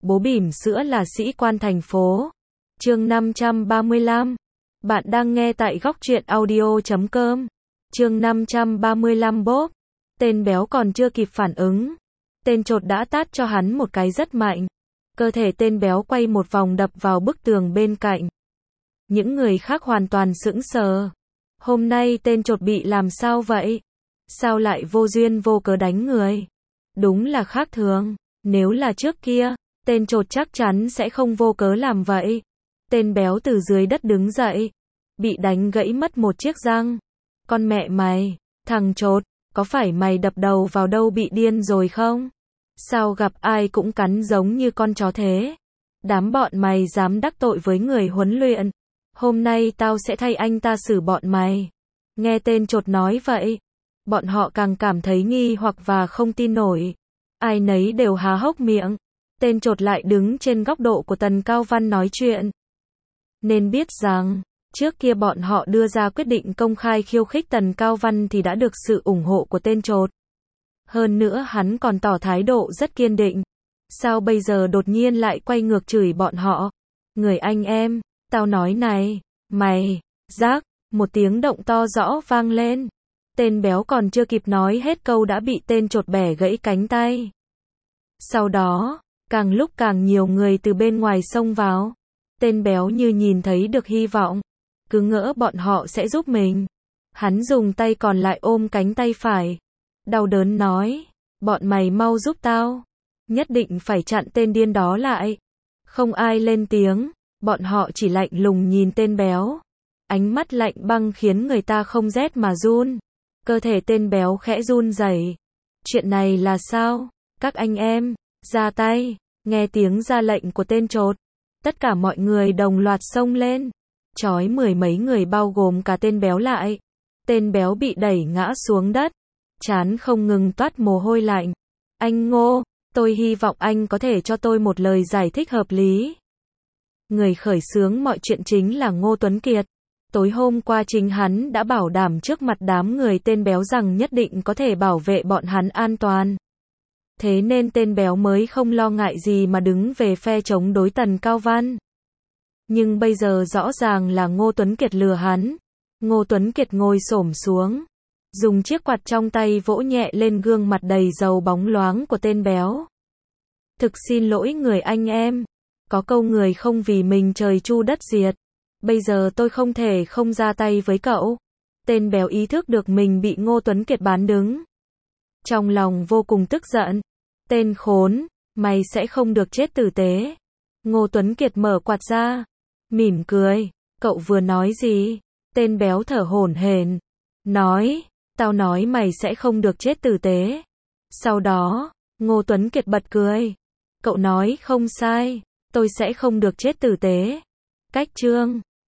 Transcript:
Bố bỉm sữa là sĩ quan thành phố. Chương 535. Bạn đang nghe tại góc truyện audio.com. Chương 535 bốp. Tên béo còn chưa kịp phản ứng. Tên chột đã tát cho hắn một cái rất mạnh. Cơ thể tên béo quay một vòng đập vào bức tường bên cạnh. Những người khác hoàn toàn sững sờ. Hôm nay tên chột bị làm sao vậy? Sao lại vô duyên vô cớ đánh người? Đúng là khác thường. Nếu là trước kia, tên chột chắc chắn sẽ không vô cớ làm vậy. Tên béo từ dưới đất đứng dậy. Bị đánh gãy mất một chiếc răng. Con mẹ mày, thằng chột, có phải mày đập đầu vào đâu bị điên rồi không? Sao gặp ai cũng cắn giống như con chó thế? Đám bọn mày dám đắc tội với người huấn luyện. Hôm nay tao sẽ thay anh ta xử bọn mày. Nghe tên chột nói vậy, bọn họ càng cảm thấy nghi hoặc và không tin nổi. Ai nấy đều há hốc miệng. Tên chột lại đứng trên góc độ của Tần Cao Văn nói chuyện. Nên biết rằng, trước kia bọn họ đưa ra quyết định công khai khiêu khích Tần Cao Văn thì đã được sự ủng hộ của tên chột. Hơn nữa hắn còn tỏ thái độ rất kiên định. Sao bây giờ đột nhiên lại quay ngược chửi bọn họ? Người anh em, tao nói này, mày, rác, một tiếng động to rõ vang lên. Tên béo còn chưa kịp nói hết câu đã bị tên chột bẻ gãy cánh tay. Sau đó, càng lúc càng nhiều người từ bên ngoài xông vào. Tên béo như nhìn thấy được hy vọng. Cứ ngỡ bọn họ sẽ giúp mình. Hắn dùng tay còn lại ôm cánh tay phải. Đau đớn nói, bọn mày mau giúp tao. Nhất định phải chặn tên điên đó lại. Không ai lên tiếng, bọn họ chỉ lạnh lùng nhìn tên béo. Ánh mắt lạnh băng khiến người ta không rét mà run. Cơ thể tên béo khẽ run rẩy. Chuyện này là sao? Các anh em, ra tay. Nghe tiếng ra lệnh của tên chột. Tất cả mọi người đồng loạt xông lên. Trói mười mấy người bao gồm cả tên béo lại. Tên béo bị đẩy ngã xuống đất. Trán không ngừng toát mồ hôi lạnh. Anh Ngô, tôi hy vọng anh có thể cho tôi một lời giải thích hợp lý. Người khởi xướng mọi chuyện chính là Ngô Tuấn Kiệt. Tối hôm qua chính hắn đã bảo đảm trước mặt đám người tên béo rằng nhất định có thể bảo vệ bọn hắn an toàn. Thế nên tên béo mới không lo ngại gì mà đứng về phe chống đối Tần Cao Văn. Nhưng bây giờ rõ ràng là Ngô Tuấn Kiệt lừa hắn. Ngô Tuấn Kiệt ngồi xổm xuống, dùng chiếc quạt trong tay vỗ nhẹ lên gương mặt đầy dầu bóng loáng của tên béo. Thực xin lỗi người anh em. Có câu người không vì mình trời chu đất diệt. Bây giờ tôi không thể không ra tay với cậu. Tên béo ý thức được mình bị Ngô Tuấn Kiệt bán đứng. Trong lòng vô cùng tức giận. Tên khốn, mày sẽ không được chết tử tế. Ngô Tuấn Kiệt mở quạt ra, mỉm cười. Cậu vừa nói gì? Tên béo thở hổn hển. Nói, tao nói mày sẽ không được chết tử tế. Sau đó, Ngô Tuấn Kiệt bật cười. Cậu nói không sai, tôi sẽ không được chết tử tế. Cách chương